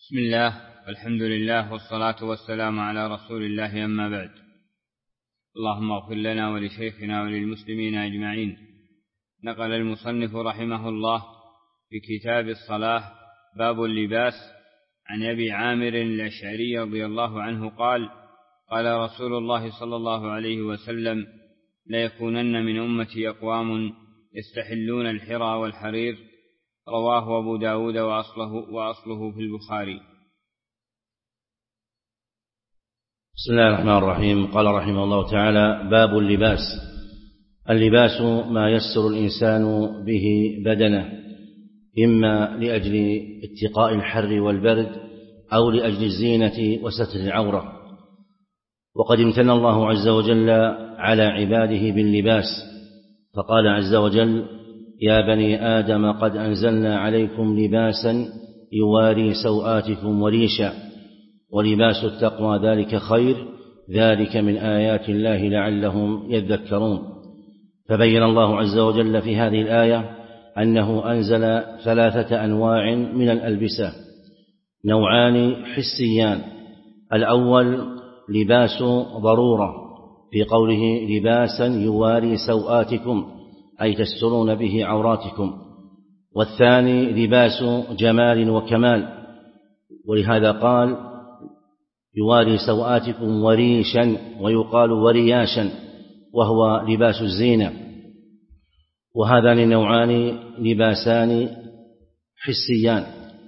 بسم الله والحمد لله والصلاة والسلام على رسول الله، أما بعد. اللهم اغفر لنا ولشيخنا وللمسلمين أجمعين. نقل المصنف رحمه الله في كتاب الصلاة باب اللباس عن أبي عامر الأشعري رضي الله عنه قال: قال رسول الله صلى الله عليه وسلم: ليكونن من أمتي أقوام يستحلون الحرى والحرير. رواه أبو داود وأصله في البخاري. بسم الله الرحمن الرحيم. قال رحمه الله تعالى: باب اللباس. اللباس ما يستر الإنسان به بدنه، إما لأجل اتقاء الحر والبرد أو لأجل الزينة وستر العورة. وقد امتن الله عز وجل على عباده باللباس، فقال عز وجل: يا بني آدم قد أنزلنا عليكم لباسا يواري سوآتكم وريشا ولباس التقوى ذلك خير، ذلك من آيات الله لعلهم يذكرون. فبين الله عز وجل في هذه الآية أنه أنزل 3 أنواع من الألبسة، نوعان حسيان. الأول لباس ضرورة في قوله: لباسا يواري سوآتكم، أي تسترون به عوراتكم. والثاني لباس جمال وكمال، ولهذا قال: يواري سوآتكم وريشا، ويقال ورياشا، وهو لباس الزينة. وهذان النوعان لباسان حسيان.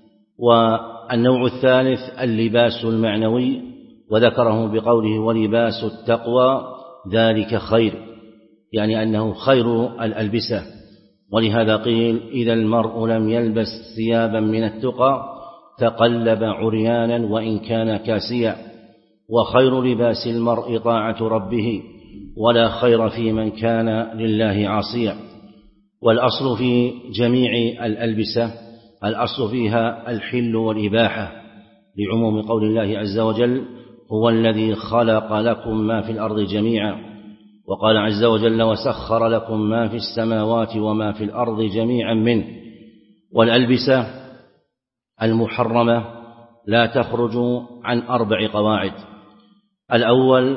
والنوع الثالث اللباس المعنوي، وذكره بقوله: ولباس التقوى ذلك خير، يعني أنه خير الألبسة. ولهذا قيل: إذا المرء لم يلبس ثيابا من التقى تقلب عريانا وإن كان كاسيا. وخير لباس المرء طاعة ربه، ولا خير في من كان لله عاصيا. والأصل في جميع الألبسة، الأصل فيها الحل والإباحة، لعموم قول الله عز وجل: هو الذي خلق لكم ما في الأرض جميعا. وقال عز وجل: وسخر لكم ما في السماوات وما في الأرض جميعا منه. والألبسة المحرمة لا تخرج عن 4 قواعد. الأول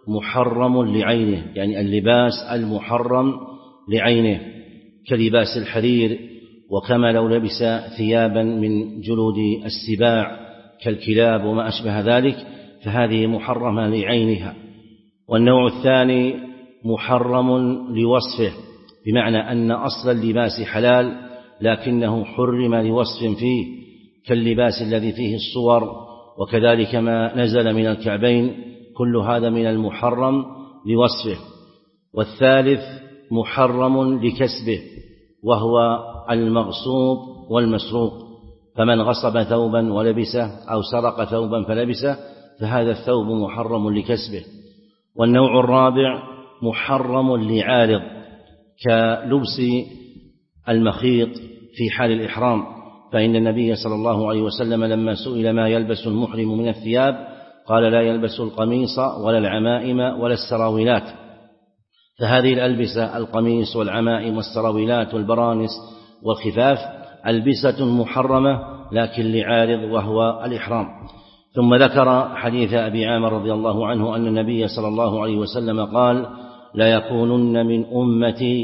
محرم لعينه، يعني اللباس المحرم لعينه، كلباس الحرير، وكما لو لبس ثيابا من جلود السباع كالكلاب وما أشبه ذلك، فهذه محرمة لعينها. والنوع الثاني محرم لوصفه، بمعنى أن أصل اللباس حلال لكنه حرم لوصف فيه، كاللباس الذي فيه الصور، وكذلك ما نزل من الكعبين، كل هذا من المحرم لوصفه. والثالث محرم لكسبه، وهو المغصوب والمسروق، فمن غصب ثوبا ولبسه أو سرق ثوبا فلبسه فهذا الثوب محرم لكسبه. والنوع الرابع محرم لعارض، كلبس المخيط في حال الإحرام، فإن النبي صلى الله عليه وسلم لما سئل ما يلبس المحرم من الثياب قال: لا يلبس القميص ولا العمائم ولا السراويلات. فهذه الألبسة، القميص والعمائم والسراويلات والبرانس والخفاف، ألبسة محرمة لكن لعارض وهو الإحرام. ثم ذكر حديث أبي عامر رضي الله عنه أن النبي صلى الله عليه وسلم قال: لا يكونن من أمتي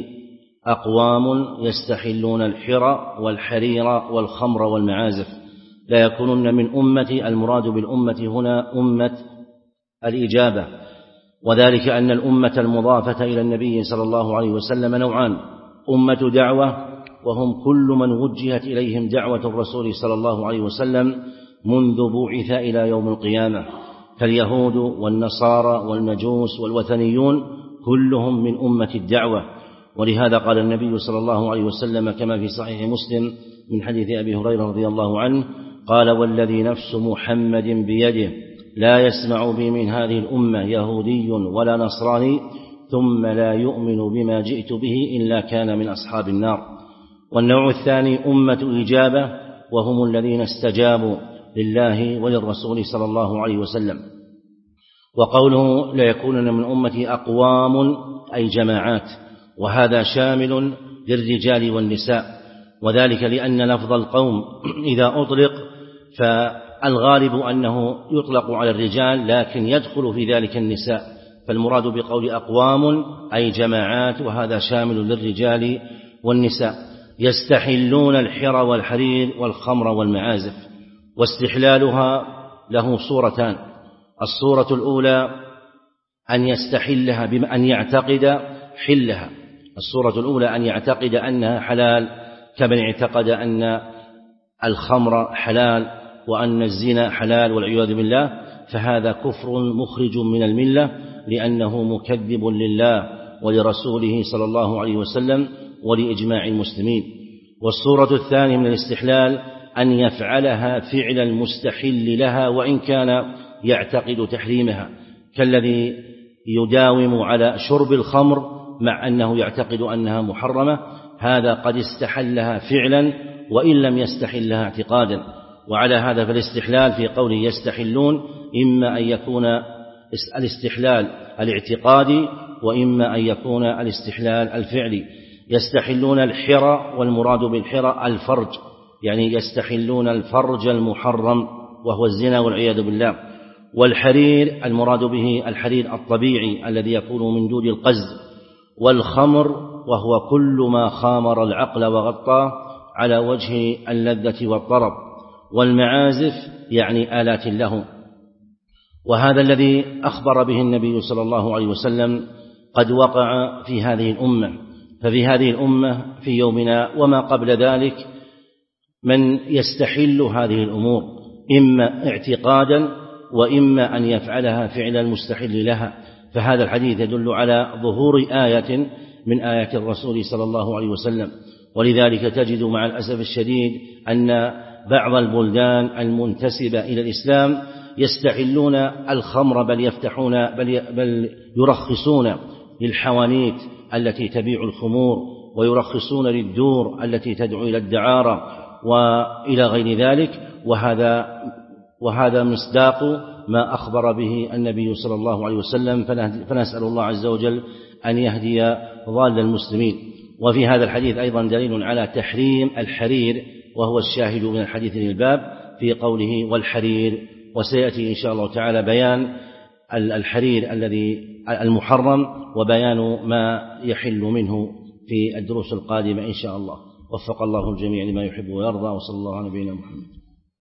أقوام يستحلون الحرى والحرير والخمر والمعازف. لا يكونن من أمتي، المراد بالأمة هنا أمة الإجابة، وذلك أن الأمة المضافة إلى النبي صلى الله عليه وسلم نوعان: أمة دعوة، وهم كل من وجهت إليهم دعوة الرسول صلى الله عليه وسلم منذ بعث إلى يوم القيامة، كاليهود والنصارى والمجوس والوثنيون، كلهم من أمة الدعوة. ولهذا قال النبي صلى الله عليه وسلم كما في صحيح مسلم من حديث أبي هريرة رضي الله عنه قال: والذي نفس محمد بيده لا يسمع بي من هذه الأمة يهودي ولا نصراني ثم لا يؤمن بما جئت به إلا كان من أصحاب النار. والنوع الثاني أمة إجابة، وهم الذين استجابوا لله وللرسول صلى الله عليه وسلم. وقوله: ليكونن من أمتي أقوام، أي جماعات، وهذا شامل للرجال والنساء، وذلك لأن لفظ القوم إذا أطلق والغالب أنه يطلق على الرجال لكن يدخل في ذلك النساء، فالمراد بقول أقوام أي جماعات، وهذا شامل للرجال والنساء. يستحلون الحر والحرير والخمر والمعازف. واستحلالها له صورتان: الصورة الأولى أن يستحلها بأن يعتقد حلها، الصورة الأولى أن يعتقد أنها حلال، كمن اعتقد أن الخمر حلال وأن الزنا حلال والعياذ بالله، فهذا كفر مخرج من الملة، لأنه مكذب لله ولرسوله صلى الله عليه وسلم ولإجماع المسلمين. والصورة الثانية من الاستحلال أن يفعلها فعل المستحل لها وإن كان يعتقد تحريمها، كالذي يداوم على شرب الخمر مع أنه يعتقد أنها محرمة، هذا قد استحلها فعلا وإن لم يستحلها اعتقادا. وعلى هذا فالاستحلال في قوله يستحلون إما أن يكون الاستحلال الاعتقادي وإما أن يكون الاستحلال الفعلي. يستحلون الحر، والمراد بالحر الفرج، يعني يستحلون الفرج المحرم وهو الزنا والعياذ بالله. والحرير المراد به الحرير الطبيعي الذي يكون من دود القز. والخمر وهو كل ما خامر العقل وغطاه على وجه اللذة والطرب. والمعازف يعني آلات اللهو. وهذا الذي أخبر به النبي صلى الله عليه وسلم قد وقع في هذه الأمة، ففي هذه الأمة في يومنا وما قبل ذلك من يستحل هذه الأمور إما اعتقادا وإما أن يفعلها فعل المستحل لها. فهذا الحديث يدل على ظهور آية من آيات الرسول صلى الله عليه وسلم. ولذلك تجد مع الأسف الشديد أن بعض البلدان المنتسبة إلى الإسلام يستحلون الخمر، بل يرخصون للحوانيت التي تبيع الخمور، ويرخصون للدور التي تدعو إلى الدعارة وإلى غير ذلك. وهذا مصداق ما أخبر به النبي صلى الله عليه وسلم، فنسأل الله عز وجل أن يهدي ضال المسلمين. وفي هذا الحديث أيضا دليل على تحريم الحرير، وهو الشاهد من الحديث للباب في قوله والحرير. وسيأتي إن شاء الله تعالى بيان الحرير الذي المحرم وبيان ما يحل منه في الدروس القادمة إن شاء الله. وفق الله الجميع لما يحب ويرضى، وصلى الله على نبينا محمد.